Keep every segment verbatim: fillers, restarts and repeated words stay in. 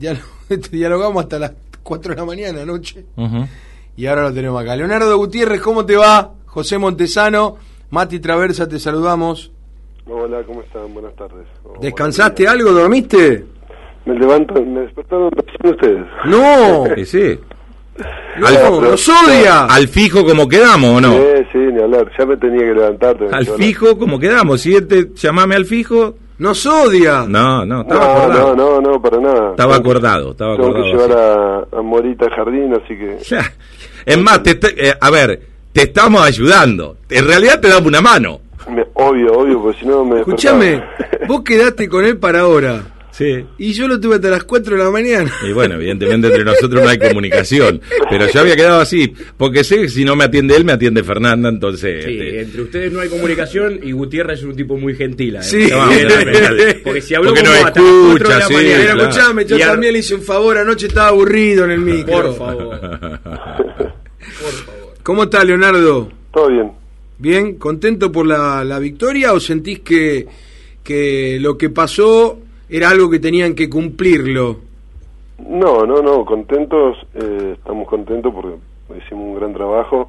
dialogamos hasta las cuatro de la mañana anoche. Uh-huh. Y ahora lo tenemos acá. Leonardo Gutiérrez, ¿cómo te va? José Montesano, Mati Traversa, te saludamos. Hola, ¿cómo están? Buenas tardes. Oh, ¿Descansaste algo? ¿Dormiste? Me levanto, me despertaron recién ustedes. ¡No! Sí, sí. ¡No! Al, ¡Nos odia! ¿Al fijo como quedamos o no? Sí, sí, ni hablar. Ya me tenía que levantar. Al fijo como quedamos. Si él te llamame al fijo... ¡Nos odia! No, no, estaba no, acordado. No, no, no, para nada. Estaba tengo acordado, estaba tengo acordado. Tengo que llevar a, a Morita al jardín, así que... Ya. Es más, te, te, eh, a ver, te estamos ayudando. En realidad te damos una mano. Me, obvio, obvio, porque si no me... Escuchame, vos quedaste con él para ahora. Sí. Y yo lo tuve hasta las cuatro de la mañana. Y bueno, evidentemente entre nosotros no hay comunicación. Pero yo había quedado así, porque sé que si no me atiende él, me atiende Fernanda, entonces... Sí, este... entre ustedes no hay comunicación y Gutiérrez es un tipo muy gentil. Sí. Porque si habló porque con no vos hasta las cuatro de escucha, la sí, mañana, Pero claro. escuchame, yo Y ar- también le hice un favor, anoche estaba aburrido en el micro. Por favor. Por favor. ¿Cómo está, Leonardo? Todo bien. ¿Bien? ¿Contento por la, la victoria o sentís que, que lo que pasó era algo que tenían que cumplirlo? No, no, no, contentos, eh, estamos contentos porque hicimos un gran trabajo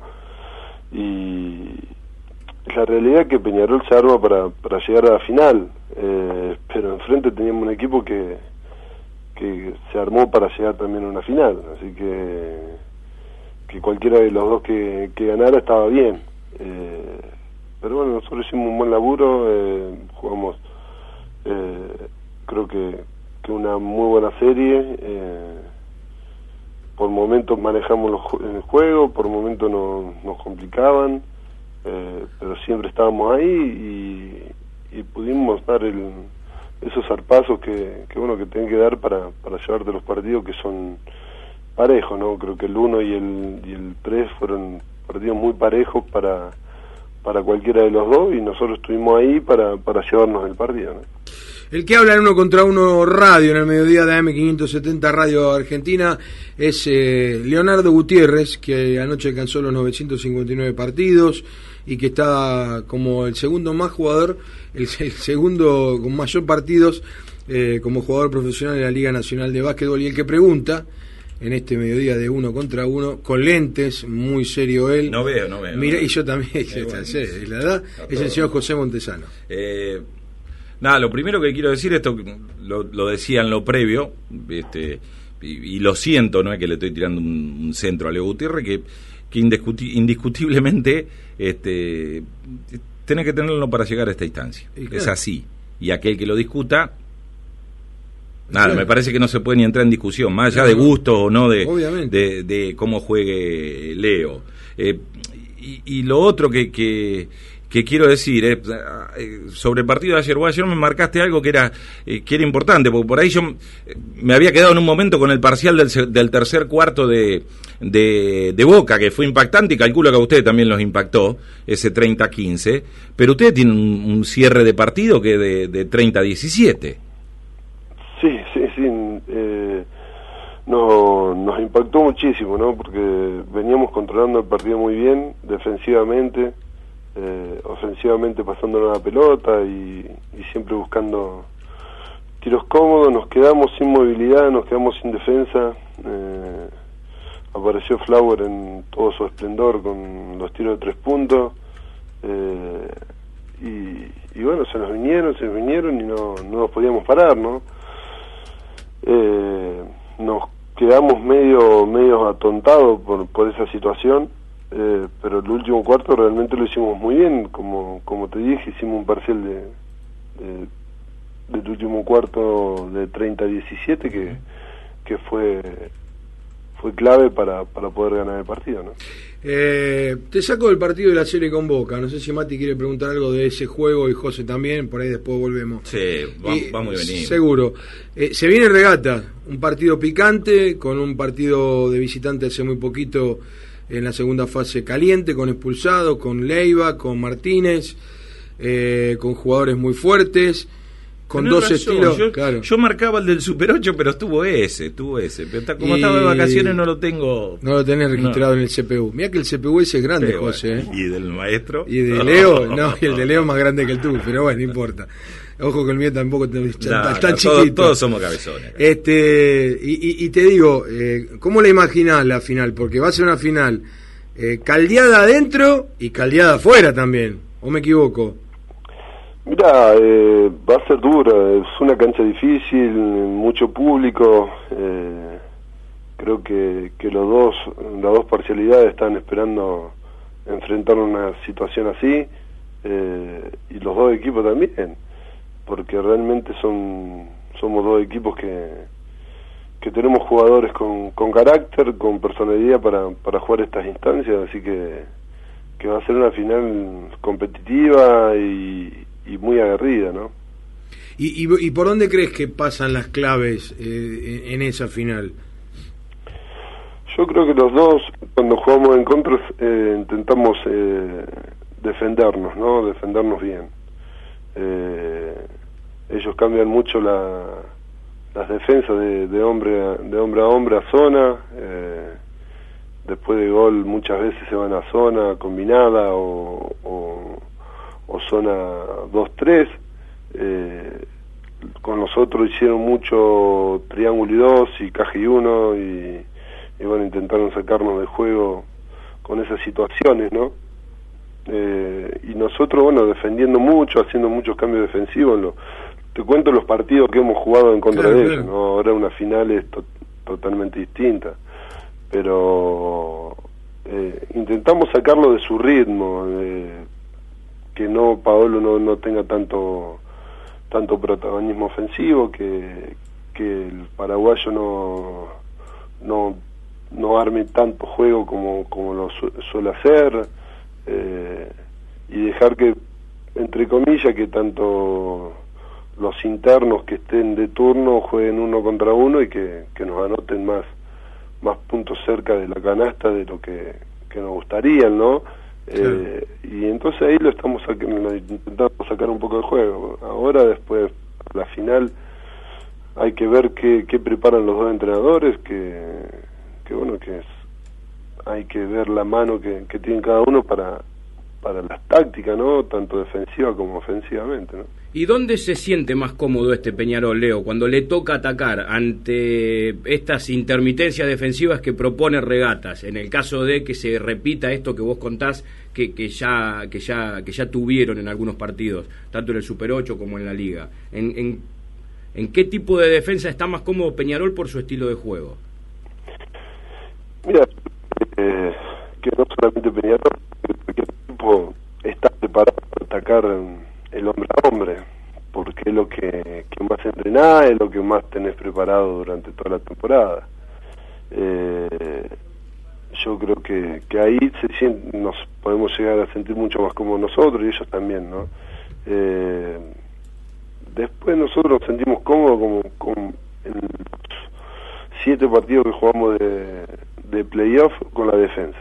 y la realidad es que Peñarol se arma para, para llegar a la final, eh, pero enfrente teníamos un equipo que, que se armó para llegar también a una final, así que, que cualquiera de los dos que, que ganara estaba bien, eh, pero bueno, nosotros hicimos un buen laburo, eh, jugamos... Eh, creo que, que una muy buena serie, eh, por momentos manejamos los, el juego, por momentos no, nos complicaban, eh, pero siempre estábamos ahí y, y pudimos dar el, esos zarpazos que, que uno que tiene que dar para, para llevarte los partidos que son parejos, ¿no? Creo que el uno y el y el tres fueron partidos muy parejos para para cualquiera de los dos y nosotros estuvimos ahí para, para llevarnos el partido, ¿no? El que habla en Uno contra Uno Radio en el mediodía de A M quinientos setenta Radio Argentina es eh, Leonardo Gutiérrez, que anoche alcanzó los novecientos cincuenta y nueve partidos y que está como el segundo más jugador, el, el segundo con mayor partidos eh, como jugador profesional en la Liga Nacional de Básquetbol. Y el que pregunta en este mediodía de Uno contra Uno, con lentes, muy serio él. No veo, no veo. Mira, no veo. y yo también, Eh, es, bueno, es la edad, es el señor José Montesano. Eh, nada, lo primero que quiero decir, esto lo, lo decía en lo previo, este, y, y lo siento, no es que le estoy tirando un, un centro a Leo Gutiérrez, que, que indiscuti- indiscutiblemente este, tenés que tenerlo para llegar a esta instancia. Claro. Es así. Y aquel que lo discuta, nada, Claro. me parece que no se puede ni entrar en discusión, más allá No, de no. gusto o no de, Obviamente. de, de cómo juegue Leo. Eh, y, y lo otro que... que que quiero decir, eh, sobre el partido de ayer, vos ayer me marcaste algo que era eh, que era importante, porque por ahí yo eh, me había quedado en un momento con el parcial del, del tercer cuarto de, de, de Boca, que fue impactante, y calculo que a ustedes también los impactó, ese treinta a quince, pero ustedes tienen un, un cierre de partido que de, de treinta a diecisiete. Sí, sí, sí, eh, no, nos impactó muchísimo, ¿no? Porque veníamos controlando el partido muy bien, defensivamente, Eh, ofensivamente pasándonos la pelota y, y siempre buscando tiros cómodos, nos quedamos sin movilidad, nos quedamos sin defensa, eh, apareció Flower en todo su esplendor con los tiros de tres puntos, eh, y, y bueno, se nos vinieron, se nos vinieron y no, no nos podíamos parar, ¿no? Eh, nos quedamos medio, medio atontados por, por esa situación. Eh, pero el último cuarto realmente lo hicimos muy bien, como como te dije, hicimos un parcial de, de del último cuarto de treinta a diecisiete que que fue fue clave para, para poder ganar el partido, ¿no? Eh, te saco del partido de la serie con Boca, no sé si Mati quiere preguntar algo de ese juego y José también, por ahí después volvemos. Sí, vamos, Y, vamos y venimos. seguro. Eh, se viene regata, un partido picante, con un partido de visitante hace muy poquito en la segunda fase caliente, con expulsados, con Leiva, con Martínez, eh, con jugadores muy fuertes. con Tenés dos razón, estilos. Yo, claro. yo marcaba el del Super ocho, pero estuvo ese, estuvo ese. Pero está, como Y- estaba de vacaciones no lo tengo. No lo tenés registrado No. en el C P U. Mirá que el C P U ese es grande, Pero José. bueno, ¿eh? Y del maestro. Y de Leo, no, y el de Leo es más grande que el tuyo, pero bueno, no importa. Ojo que el mío tampoco te- está No, tan no, chiquito. todos, todos somos cabezones. Este, y, y- y te digo, eh, ¿cómo la imaginás la final? Porque va a ser una final eh, caldeada adentro y caldeada afuera también, ¿o me equivoco? Mira, eh, va a ser dura, es una cancha difícil, mucho público, eh, creo que, que los dos, las dos parcialidades están esperando enfrentar una situación así, eh, y los dos equipos también, porque realmente son somos dos equipos que, que tenemos jugadores con, con carácter, con personalidad para, para jugar estas instancias, así que, que va a ser una final competitiva y y muy aguerrida, ¿no? ¿Y, y, y por dónde crees que pasan las claves eh, en, en esa final? Yo creo que los dos, cuando jugamos en contra, eh, intentamos eh, defendernos, ¿no? Defendernos bien. Eh, ellos cambian mucho la, las defensas de, de hombre a, de hombre a hombre a zona. Eh, después de gol muchas veces se van a zona combinada o, o o zona dos tres, eh, con nosotros hicieron mucho triángulo y dos y caja y uno y, y bueno, intentaron sacarnos del juego con esas situaciones, ¿no? Eh, y nosotros, bueno, defendiendo mucho, haciendo muchos cambios defensivos, lo, te cuento los partidos que hemos jugado en contra claro, de claro. ellos, ¿no? Ahora una final es to totalmente distinta, pero eh, intentamos sacarlo de su ritmo, de, que no Paolo no, no tenga tanto tanto protagonismo ofensivo, que, que el paraguayo no no no arme tanto juego como como lo su, suele hacer, eh, y dejar que, entre comillas, que tanto los internos que estén de turno jueguen uno contra uno y que, que nos anoten más más puntos cerca de la canasta de lo que, que nos gustaría, ¿no? Eh, y entonces ahí lo estamos sacando, intentando sacar un poco del juego. Ahora, después, a la final, hay que ver qué, qué preparan los dos entrenadores, que, que bueno, que es, hay que ver la mano que, que tienen cada uno para, para las tácticas, ¿no? Tanto defensiva como ofensivamente, ¿no? ¿Y dónde se siente más cómodo este Peñarol, Leo, cuando le toca atacar ante estas intermitencias defensivas que propone Regatas? En el caso de que se repita esto que vos contás, que, que ya que ya que ya tuvieron en algunos partidos, tanto en el Super ocho como en la Liga. ¿En, en, en qué tipo de defensa está más cómodo Peñarol por su estilo de juego? Mira, eh, que no solamente Peñarol, cualquier equipo está preparado para atacar el hombre a hombre, porque es lo que, que más entrenás, es lo que más tenés preparado durante toda la temporada. Eh, yo creo que, que ahí se siente, nos podemos llegar a sentir mucho más como nosotros y ellos también, ¿no? Eh, después nosotros nos sentimos cómodos como, como en los siete partidos que jugamos de, de playoff con la defensa.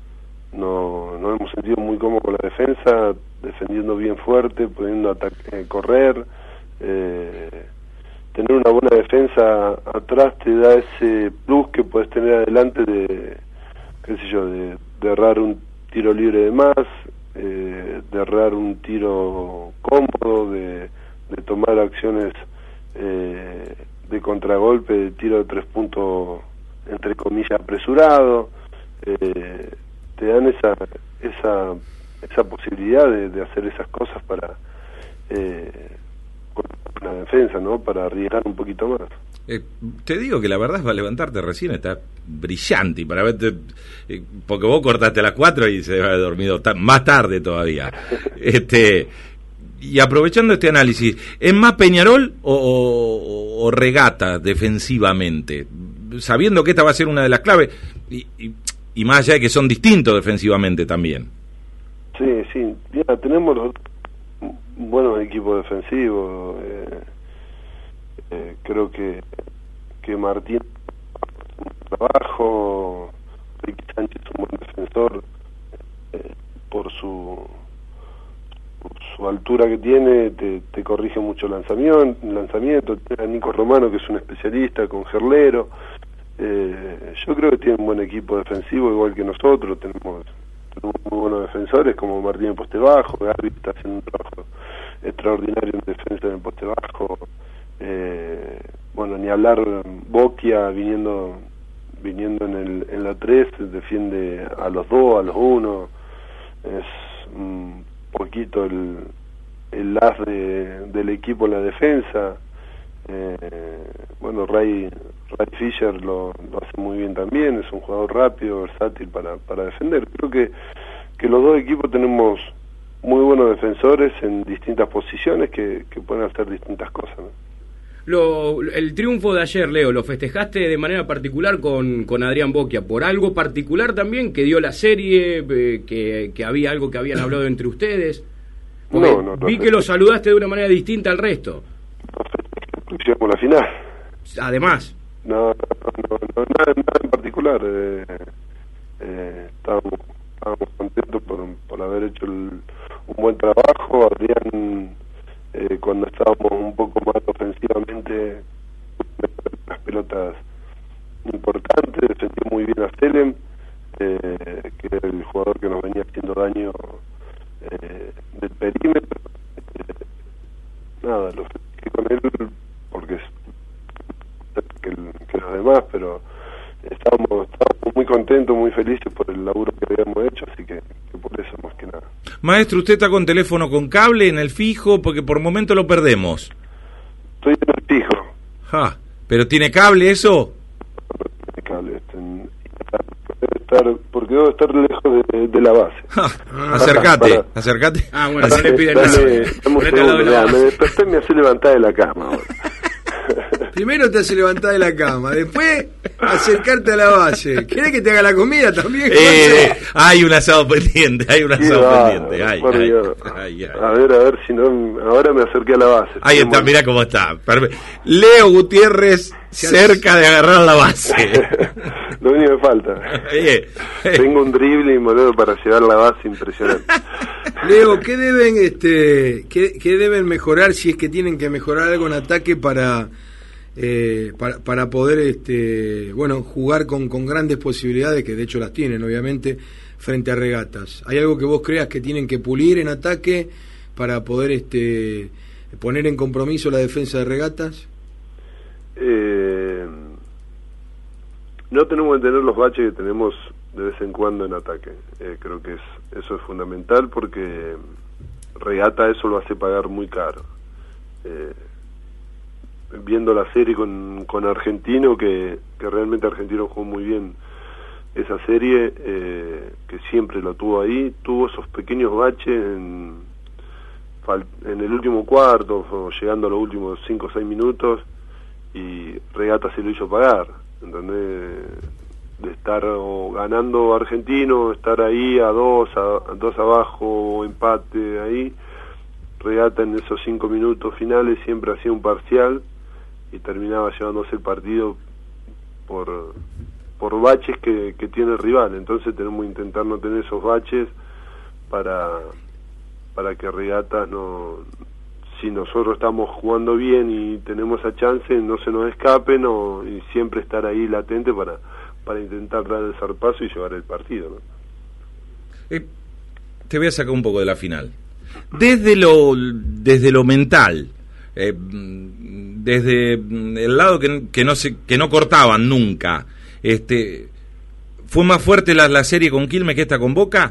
No, nos hemos sentido muy cómodos con la defensa, defendiendo bien fuerte, pudiendo eh, correr, eh, tener una buena defensa atrás te da ese plus que puedes tener adelante de, qué sé yo, de, de errar un tiro libre de más, eh, de errar un tiro cómodo, de, de tomar acciones eh, de contragolpe, de tiro de tres puntos, entre comillas, apresurado, eh, te dan esa esa esa posibilidad de, de hacer esas cosas para eh, con la defensa, ¿no? Para arriesgar un poquito más. Eh, te digo que la verdad es para levantarte recién está brillante y para verte, eh, porque vos cortaste a las cuatro y se debe haber dormido ta más tarde todavía. este y aprovechando este análisis, ¿es más Peñarol o, o, o Regata defensivamente? Sabiendo que esta va a ser una de las claves y, y Y más allá de que son distintos defensivamente también. Sí, sí. Ya, tenemos los buenos equipos defensivos. Eh, eh, creo que que Martín un trabajo, Ricky Sánchez un buen defensor, eh, por su, su altura que tiene, te, te corrige mucho lanzamiento, lanzamiento. Tiene a Nico Romano, que es un especialista, con Gerlero. Eh, yo creo que tiene un buen equipo defensivo, igual que nosotros. Tenemos, tenemos muy buenos defensores, como Martín en poste bajo. Gaby está haciendo un trabajo extraordinario en defensa en el poste bajo. Eh, bueno, ni hablar, Boquia viniendo viniendo en el en la tres, defiende a los dos, a los uno. Es un poquito el, el as de, del equipo en la defensa. Eh, bueno, Ray, Ray Fisher lo, lo hace muy bien también, es un jugador rápido, versátil para, para defender. Creo que, que los dos equipos tenemos muy buenos defensores en distintas posiciones que, que pueden hacer distintas cosas, ¿no? Lo, el triunfo de ayer, Leo, ¿lo festejaste de manera particular con, con Adrián Boquia? ¿Por algo particular también que dio la serie, eh, que, que había algo que habían hablado entre ustedes? Porque no, no, no, vi no, que lo saludaste de una manera distinta al resto. Llegamos a la final. Además. No, no, no, no nada, nada en particular. Eh, eh, estábamos, estábamos contentos por, por haber hecho el, un buen trabajo. Adrián, eh, cuando estábamos un poco más ofensivamente, las pelotas importantes, defendió muy bien a Selem, eh, que era el jugador que nos venía haciendo daño eh, del perímetro. Eh, nada, lo festejé con él porque es que, el, que los demás, pero estábamos, estábamos muy contentos, muy felices por el laburo que habíamos hecho, así que, que por eso más que nada. Maestro, ¿usted está con teléfono con cable en el fijo? Porque por momento lo perdemos. Estoy en el fijo. Ja, ¿pero tiene cable eso? No tiene cable, este, en, debe estar, porque debo estar lejos de, de la base. Ja, acercate, para, para. acercate. Ah, bueno, Dale, no le piden dale, nada. dame un Ponete al lado segundo, de la mirá, base. me desperté y me hace levantar de la cama ahora. Primero te hace levantar de la cama, después acercarte a la base. ¿Querés que te haga la comida también? Eh, hay un asado pendiente, hay un asado va, pendiente. Ay, por ay, Dios. ay, ay. A ver, a ver si no. Ahora me acerqué a la base. Ahí está, mirá cómo está. Perfe- Leo Gutiérrez cerca de agarrar la base. Lo único que me falta. Eh, eh. Tengo un dribbling, boludo, para llevar la base impresionante. Leo, ¿qué deben, este, qué, qué deben mejorar, si es que tienen que mejorar algo en ataque para, eh, para, para poder, este, bueno, jugar con, con grandes posibilidades, que de hecho las tienen, obviamente, frente a Regatas? ¿Hay algo que vos creas que tienen que pulir en ataque para poder, este, poner en compromiso la defensa de Regatas? Eh, no tenemos que tener los baches que tenemos de vez en cuando en ataque. Eh, creo que es, eso es fundamental, porque Regata eso lo hace pagar muy caro. Eh, viendo la serie con, con Argentino, que, que realmente Argentino jugó muy bien esa serie, eh, que siempre lo tuvo ahí, tuvo esos pequeños baches en, en el último cuarto, o llegando a los últimos cinco o seis minutos, y Regata se lo hizo pagar, ¿entendés? De estar o ganando Argentino, estar ahí a dos, a, a dos abajo, empate ahí. Regata en esos cinco minutos finales siempre hacía un parcial y terminaba llevándose el partido por por baches que, que tiene el rival. Entonces tenemos que intentar no tener esos baches para para que Regatas no, si nosotros estamos jugando bien y tenemos esa chance, no se nos escape, no, y siempre estar ahí latente para para intentar dar el zarpazo y llevar el partido, ¿no? Eh, te voy a sacar un poco de la final. Desde lo desde lo mental, eh, desde el lado que, que no se que no cortaban nunca, este, ¿fue más fuerte la, la serie con Quilmes que esta con Boca?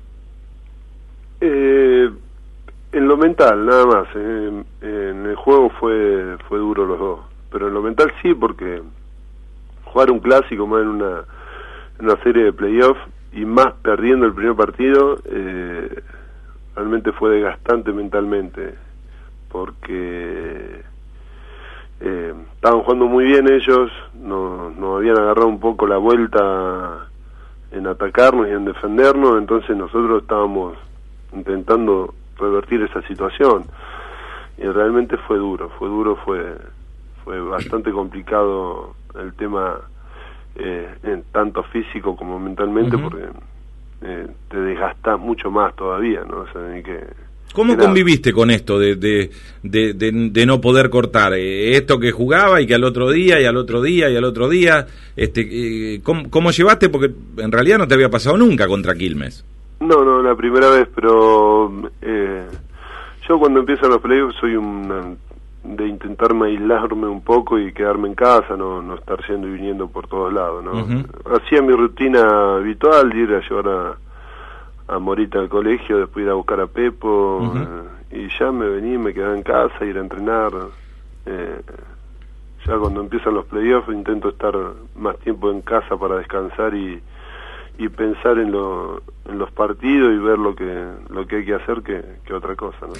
Eh, en lo mental, nada más. Eh, en el juego fue fue duro los dos, pero en lo mental sí, porque jugar un clásico más en una, en una serie de playoff y más perdiendo el primer partido, eh, realmente fue desgastante mentalmente, porque eh, estaban jugando muy bien ellos, nos, nos habían agarrado un poco la vuelta en atacarnos y en defendernos, entonces nosotros estábamos intentando revertir esa situación, y realmente fue duro, fue duro, fue, fue bastante complicado el tema, eh, en tanto físico como mentalmente, uh-huh. porque eh, te desgastas mucho más todavía, ¿no? O sea, hay que ¿Cómo Era, conviviste con esto de, de, de, de, de no poder cortar? Eh, esto que jugaba y que al otro día, y al otro día, y al otro día, este, eh, ¿cómo, ¿cómo llevaste? Porque en realidad no te había pasado nunca contra Quilmes. No, no, la primera vez, pero eh, yo cuando empiezan los playoffs soy un de intentarme aislarme un poco y quedarme en casa, no no estar yendo y viniendo por todos lados, ¿no? Uh-huh. Hacía mi rutina habitual de ir a llevar a, a Morita al colegio, después ir a buscar a Pepo, uh-huh. eh, y ya me venía, me quedaba en casa, ir a entrenar. Eh, ya cuando empiezan los playoffs intento estar más tiempo en casa para descansar y y pensar en, lo, en los partidos y ver lo que lo que hay que hacer que, que otra cosa, ¿no?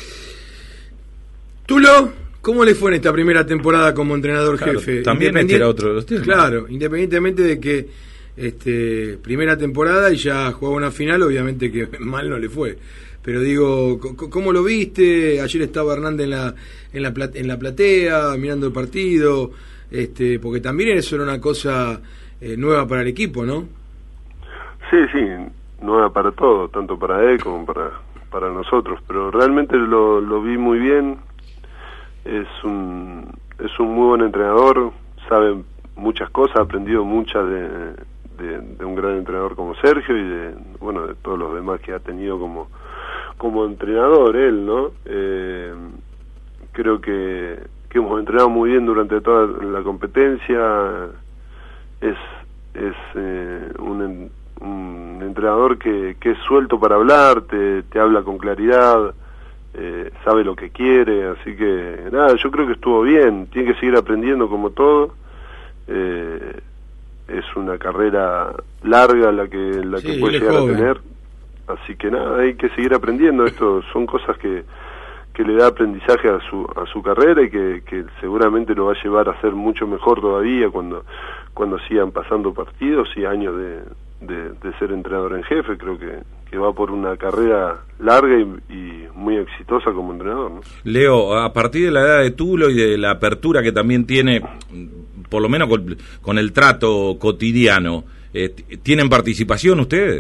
Tulo, ¿cómo le fue en esta primera temporada como entrenador claro, jefe? También este era otro de los temas. Claro, independientemente de que este primera temporada y ya jugaba una final, obviamente que mal no le fue. Pero digo, ¿cómo lo viste? Ayer estaba Hernández en la en la plate, en la platea mirando el partido, este, porque también eso era una cosa eh, nueva para el equipo, ¿no? Sí, sí, nueva para todo, tanto para él como para para nosotros, pero realmente lo, lo vi muy bien. Es un es un muy buen entrenador, sabe muchas cosas, ha aprendido muchas de, de, de un gran entrenador como Sergio y de bueno de todos los demás que ha tenido como como entrenador él, ¿no? Eh, creo que que hemos entrenado muy bien durante toda la competencia. Es es eh, un un entrenador que, que es suelto para hablar, te, te habla con claridad, eh, sabe lo que quiere, así que nada, yo creo que estuvo bien, tiene que seguir aprendiendo como todo. Eh, es una carrera larga la que la sí, que puede llegar joven. a tener, así que nada, hay que seguir aprendiendo. Esto son cosas que que le da aprendizaje a su a su carrera y que, que seguramente lo va a llevar a ser mucho mejor todavía cuando cuando sigan pasando partidos y años de De, de ser entrenador en jefe. Creo que, que va por una carrera larga y, y muy exitosa como entrenador, ¿no? Leo, a partir de la edad de Tulo y de la apertura que también tiene, por lo menos con, con el trato cotidiano, eh, ¿tienen participación ustedes?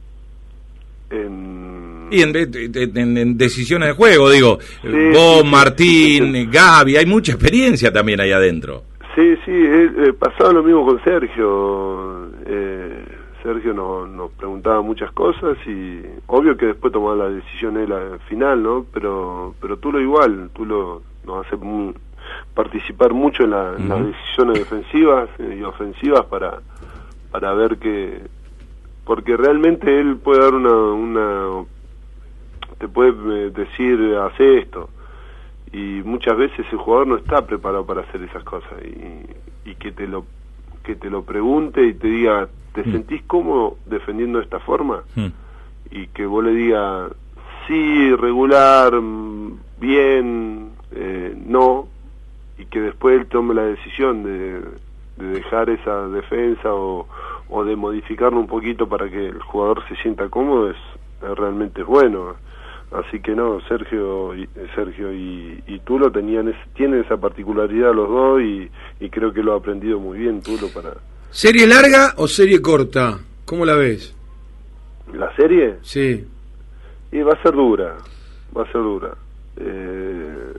En... Y en, en, en, en decisiones de juego, digo, sí, vos, sí, Martín, sí. Gaby, hay mucha experiencia también ahí adentro. Sí, sí, eh, eh, pasaba lo mismo con Sergio. Eh, Sergio nos, nos preguntaba muchas cosas y obvio que después tomaba la decisión él al final, ¿no? Pero pero Tulo igual, Tulo nos hace muy, participar mucho en, la, en uh-huh. las decisiones defensivas y ofensivas para para ver que, porque realmente él puede dar una una te puede decir hace esto y muchas veces el jugador no está preparado para hacer esas cosas y, y que te lo que te lo pregunte y te diga, ¿te sentís cómodo defendiendo de esta forma? Mm. Y que vos le digas, sí, regular, bien, eh, no, y que después él tome la decisión de, de dejar esa defensa o, o de modificarlo un poquito para que el jugador se sienta cómodo, es, es realmente bueno. Así que no, Sergio y, Sergio y, y Tulo tenían es, tienen esa particularidad los dos y, y creo que lo ha aprendido muy bien Tulo para... ¿Serie larga o serie corta? ¿Cómo la ves? ¿La serie? Sí. Y va a ser dura, va a ser dura. Eh,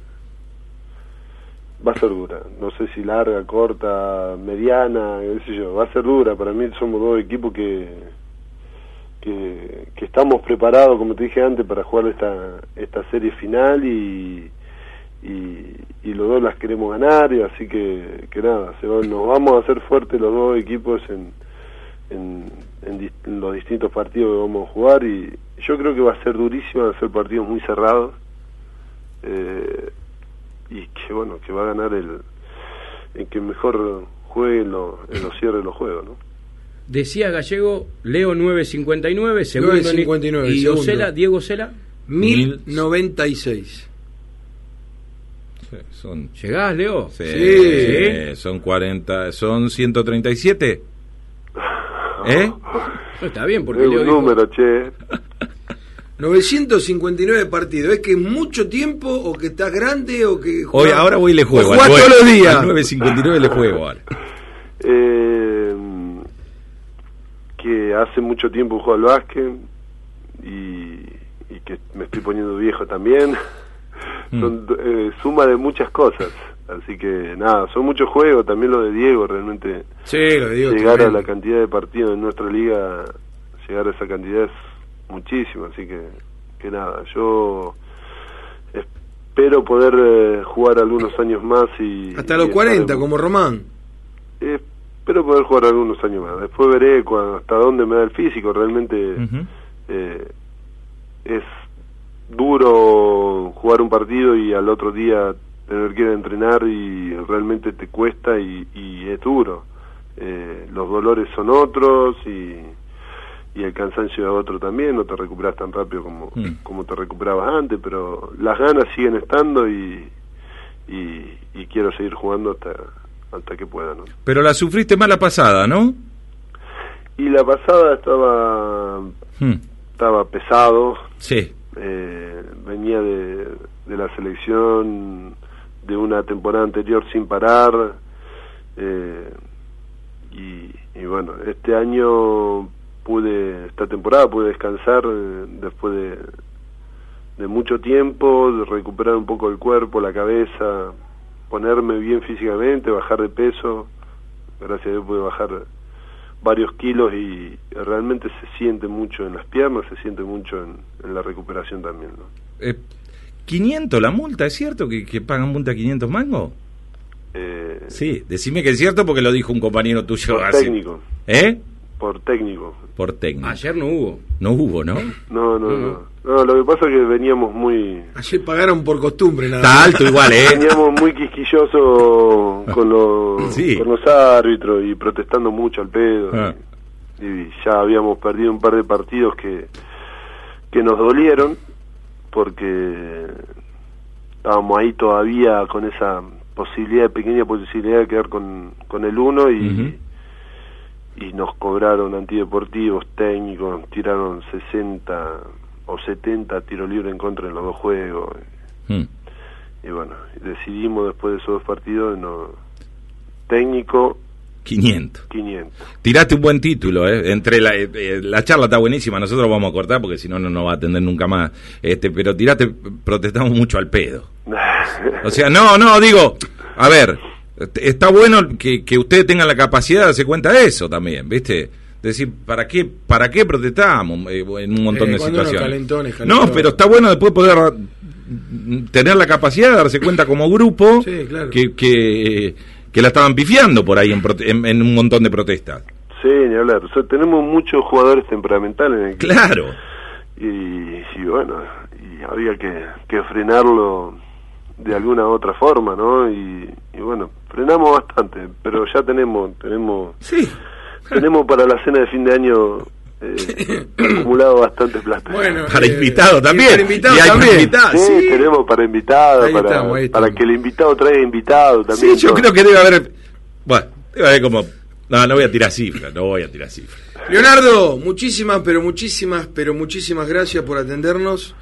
va a ser dura. No sé si larga, corta, mediana, qué sé yo. Va a ser dura. Para mí somos dos equipos que... Que, que estamos preparados, como te dije antes, para jugar esta esta serie final y, y, y los dos las queremos ganar, y así que, que nada, se va, nos vamos a hacer fuertes los dos equipos en, en, en, di, en los distintos partidos que vamos a jugar, y yo creo que va a ser durísimo, van a ser partidos muy cerrados, eh, y que bueno, que va a ganar el, el que mejor juegue en, lo, en los cierres de los juegos, ¿no? Decía Gallego, Leo nueve cincuenta y nueve, segundo, nueve cincuenta y nueve, y segundo. Ocela, Diego Ocela mil noventa y seis. Sí, son... ¿Llegás, Leo? Sí, sí. sí, son cuarenta, son ciento treinta y siete. ¿Eh? No, está bien, porque es Leo un dijo... número, che. novecientos cincuenta y nueve partidos. ¿Es que es mucho tiempo o que estás grande o que hoy ahora voy y le juego? O jugás todos los días. Al nueve cincuenta y nueve le juego ahora. Eh... que hace mucho tiempo juego al básquet y, y que me estoy poniendo viejo también. Mm. Son eh, suma de muchas cosas. Así que nada, son muchos juegos, también lo de Diego, realmente. Sí, lo de Diego llegar también. a la cantidad de partidos en nuestra liga, llegar a esa cantidad es muchísimo, así que, que nada, yo espero poder eh, jugar algunos años más y... Hasta los y cuarenta, en, como Román. Eh, espero poder jugar algunos años más, después veré cuando, hasta dónde me da el físico, realmente uh-huh. eh, es duro jugar un partido y al otro día tener que ir a entrenar y realmente te cuesta y, y es duro. Eh, los dolores son otros y, y el cansancio es otro también, no te recuperas tan rápido como, mm. como te recuperabas antes, pero las ganas siguen estando y, y, y quiero seguir jugando hasta hasta que pueda, ¿no? Pero la sufriste más la pasada, ¿no? Y la pasada estaba mm. estaba pesado. Sí. Eh, venía de, de la selección de una temporada anterior sin parar eh, y, y bueno, este año pude, esta temporada pude descansar eh, después de, de mucho tiempo, de recuperar un poco el cuerpo, la cabeza, ponerme bien físicamente, bajar de peso. Gracias a Dios pude bajar varios kilos y realmente se siente mucho en las piernas, se siente mucho en, en la recuperación también, ¿no? Eh, ¿quinientos la multa? ¿Es cierto que, que pagan multa quinientos mangos? Eh, sí, decime que es cierto porque lo dijo un compañero tuyo. Por hace... técnico. ¿Eh? Por técnico. Por técnico. Ayer no hubo. No hubo, ¿no? No, no, no. no. No, lo que pasa es que veníamos muy... Ayer pagaron por costumbre, nada. Está alto igual, ¿eh? Veníamos muy quisquillosos con los, sí. con los árbitros y protestando mucho al pedo. Ah. Y, y ya habíamos perdido un par de partidos que, que nos dolieron porque estábamos ahí todavía con esa posibilidad, pequeña posibilidad de quedar con, con el uno y... Uh-huh. Y nos cobraron antideportivos, técnicos, tiraron sesenta o setenta tiros libres en contra en los dos juegos. Mm. Y bueno, decidimos después de esos dos partidos, no, técnico... quinientos. quinientos. Tiraste un buen título, ¿eh? Entre la, eh, la charla está buenísima, nosotros vamos a cortar porque si no, no nos va a atender nunca más. Este, pero tiraste, protestamos mucho al pedo. O sea, no, no, digo, a ver... Está bueno que, que ustedes tengan la capacidad de darse cuenta de eso también, ¿viste? Es decir, ¿para qué para qué protestamos eh, en un montón eh, de situaciones? Calentones, calentones. No, pero está bueno después poder tener la capacidad de darse cuenta como grupo sí, claro. que, que, que la estaban pifiando por ahí en, en, en un montón de protestas. Sí, ni hablar. O sea, tenemos muchos jugadores temperamentales en el equipo. Claro. Y, y bueno, y había que, que frenarlo de alguna u otra forma, ¿no? Y, y bueno, frenamos bastante, pero ya tenemos tenemos sí. tenemos para la cena de fin de año eh, acumulado bastante plata. Bueno, para eh, invitado también. Para invitado y hay también. Invitado, sí, sí, tenemos para invitado, ahí para, estamos, ahí para estamos. que el invitado traiga invitado también. Sí, yo ¿no? creo que debe haber, bueno, debe haber como, no, no voy a tirar cifras, no voy a tirar cifras. Leonardo, muchísimas, pero muchísimas, pero muchísimas gracias por atendernos.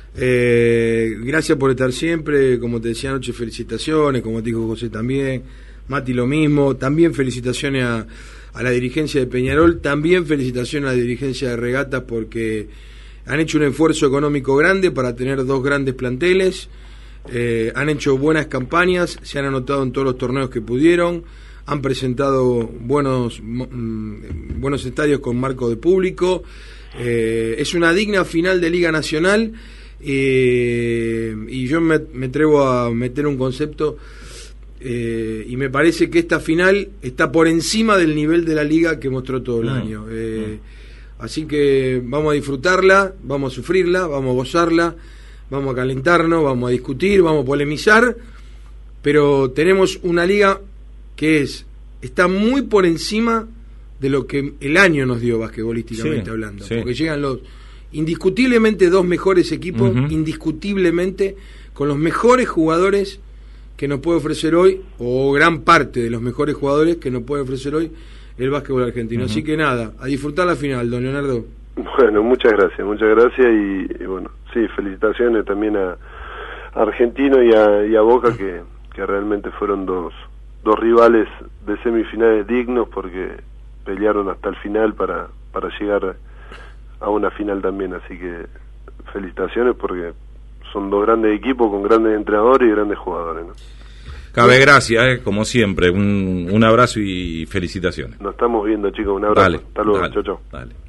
Eh, gracias por estar siempre, como te decía anoche, felicitaciones, como te dijo José también, Mati lo mismo, también felicitaciones a, a la dirigencia de Peñarol, también felicitaciones a la dirigencia de Regatas porque han hecho un esfuerzo económico grande para tener dos grandes planteles, eh, han hecho buenas campañas, se han anotado en todos los torneos que pudieron, han presentado buenos, mm, buenos estadios con marco de público, eh, es una digna final de Liga Nacional. Eh, y yo me, me atrevo a meter un concepto eh, y me parece que esta final está por encima del nivel de la liga que mostró todo el no, año eh, no. Así que vamos a disfrutarla, vamos a sufrirla, vamos a gozarla, vamos a calentarnos, vamos a discutir, vamos a polemizar, pero tenemos una liga que es está muy por encima de lo que el año nos dio basquetbolísticamente sí, hablando sí. Porque llegan los indiscutiblemente dos mejores equipos, uh-huh. indiscutiblemente con los mejores jugadores que nos puede ofrecer hoy, o gran parte de los mejores jugadores que nos puede ofrecer hoy el básquetbol argentino. Uh-huh. Así que nada, a disfrutar la final, don Leonardo. Bueno, muchas gracias, muchas gracias y, y bueno, sí, felicitaciones también a, a Argentino y a, y a Boca que, que realmente fueron dos, dos rivales de semifinales dignos porque pelearon hasta el final para, para llegar a una final también, así que felicitaciones porque son dos grandes equipos con grandes entrenadores y grandes jugadores, ¿no? Cabe gracias, eh, como siempre, un, un abrazo y felicitaciones. Nos estamos viendo, chicos, un abrazo. Dale, Hasta luego, dale, chau, chau. Dale.